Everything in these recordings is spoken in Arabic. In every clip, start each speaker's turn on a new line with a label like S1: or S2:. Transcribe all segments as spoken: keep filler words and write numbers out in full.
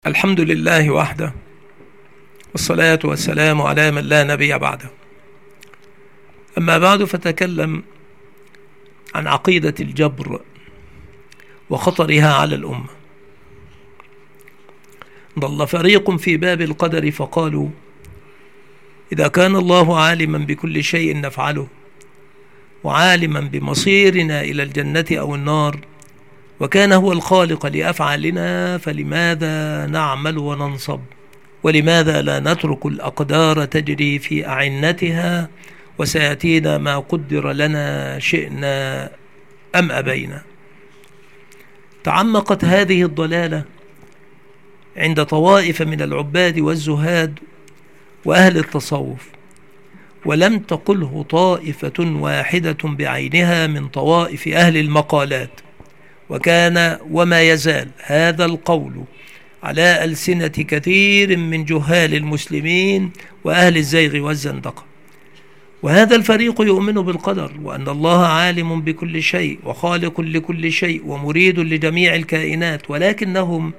S1: الحمد لله وحده، والصلاة والسلام على من لا نبي بعده. أما بعد، فتكلم عن عقيدة الجبر وخطرها على الأمة. ضل فريق في باب القدر فقالوا: إذا كان الله عالما بكل شيء نفعله، وعالما بمصيرنا إلى الجنة أو النار، وكان هو الخالق لأفعالنا، فلماذا نعمل وننصب؟ ولماذا لا نترك الأقدار تجري في أعنتها، وسيأتينا ما قدر لنا شئنا أم أبينا؟ تعمقت هذه الضلالة عند طوائف من العباد والزهاد وأهل التصوف، ولم تقله طائفة واحدة بعينها من طوائف أهل المقالات، وكان وما يزال هذا القول على ألسنة كثير من جهال المسلمين وأهل الزيغ والزندقة. وهذا الفريق يؤمن بالقدر، وأن الله عالم بكل شيء وخالق لكل شيء ومريد لجميع الكائنات، ولكنهم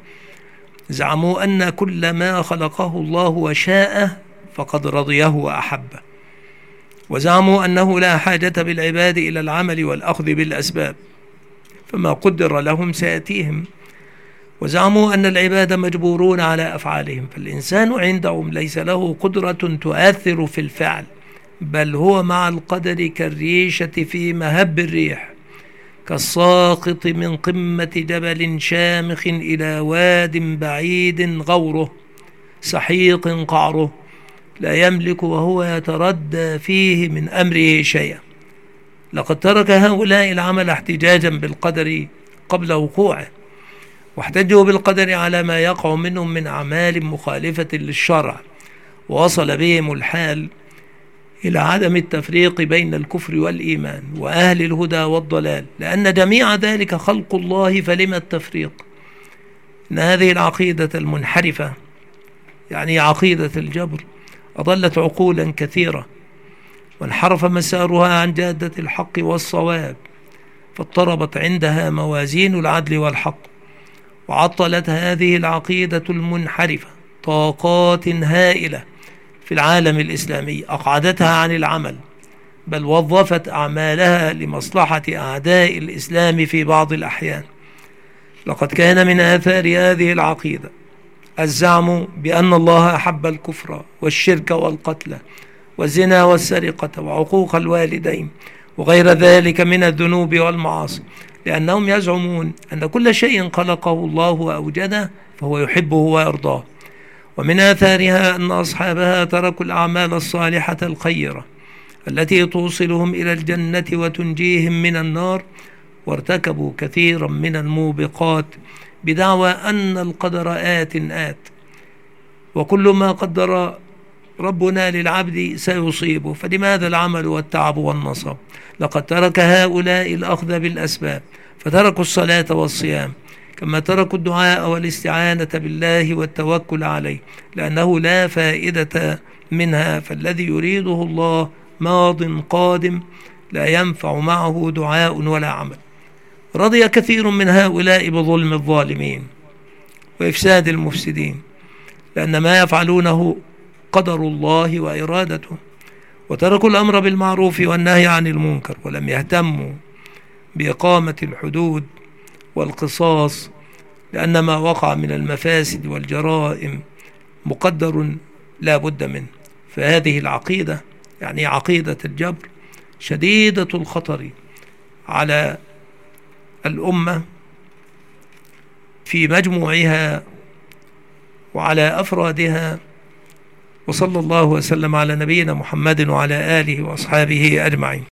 S1: زعموا أن كل ما خلقه الله وشاءه فقد رضيه وأحبه، وزعموا أنه لا حاجة بالعباد إلى العمل والأخذ بالأسباب، فما قدر لهم سيأتيهم. وزعموا أن العباد مجبورون على أفعالهم، فالإنسان عندهم ليس له قدرة تؤثر في الفعل، بل هو مع القدر كالريشة في مهب الريح، كالساقط من قمة جبل شامخ إلى واد بعيد غوره سحيق قعره، لا يملك وهو يتردى فيه من أمره شيئا. لقد ترك هؤلاء العمل احتجاجا بالقدر قبل وقوعه، واحتجوا بالقدر على ما يقع منهم من أعمال مخالفة للشرع، ووصل بهم الحال إلى عدم التفريق بين الكفر والإيمان وأهل الهدى والضلال، لأن جميع ذلك خلق الله، فلما التفريق؟ إن هذه العقيدة المنحرفة، يعني عقيدة الجبر، أضلت عقولا كثيرة، وانحرف مسارها عن جادة الحق والصواب، فاضطربت عندها موازين العدل والحق، وعطلت هذه العقيدة المنحرفة طاقات هائلة في العالم الإسلامي، أقعدتها عن العمل، بل وظفت أعمالها لمصلحة أعداء الإسلام في بعض الأحيان. لقد كان من آثار هذه العقيدة الزعم بأن الله أحب الكفر والشرك والقتل والزنا والسرقة وعقوق الوالدين وغير ذلك من الذنوب والمعاصي، لأنهم يزعمون أن كل شيء خلقه الله وأوجده فهو يحبه ويرضاه. ومن آثارها أن أصحابها تركوا الأعمال الصالحة الخيرة التي توصلهم إلى الجنة وتنجيهم من النار، وارتكبوا كثيرا من الموبقات بدعوى أن القدر آت آت، وكل ما قدر ربنا للعبد سيصيبه، فلماذا العمل والتعب والنصب؟ لقد ترك هؤلاء الأخذ بالأسباب، فتركوا الصلاة والصيام، كما تركوا الدعاء والاستعانة بالله والتوكل عليه، لأنه لا فائدة منها، فالذي يريده الله ماض قادم، لا ينفع معه دعاء ولا عمل. رضي كثير من هؤلاء بظلم الظالمين وإفساد المفسدين، لأن ما يفعلونه قدر الله وإرادته، وتركوا الأمر بالمعروف والنهي عن المنكر، ولم يهتموا بإقامة الحدود والقصاص، لأن ما وقع من المفاسد والجرائم مقدر لا بد منه. فهذه العقيدة، يعني عقيدة الجبر، شديدة الخطر على الأمة في مجموعها وعلى أفرادها. وصلى الله وسلم على نبينا محمد وعلى آله وأصحابه أجمعين.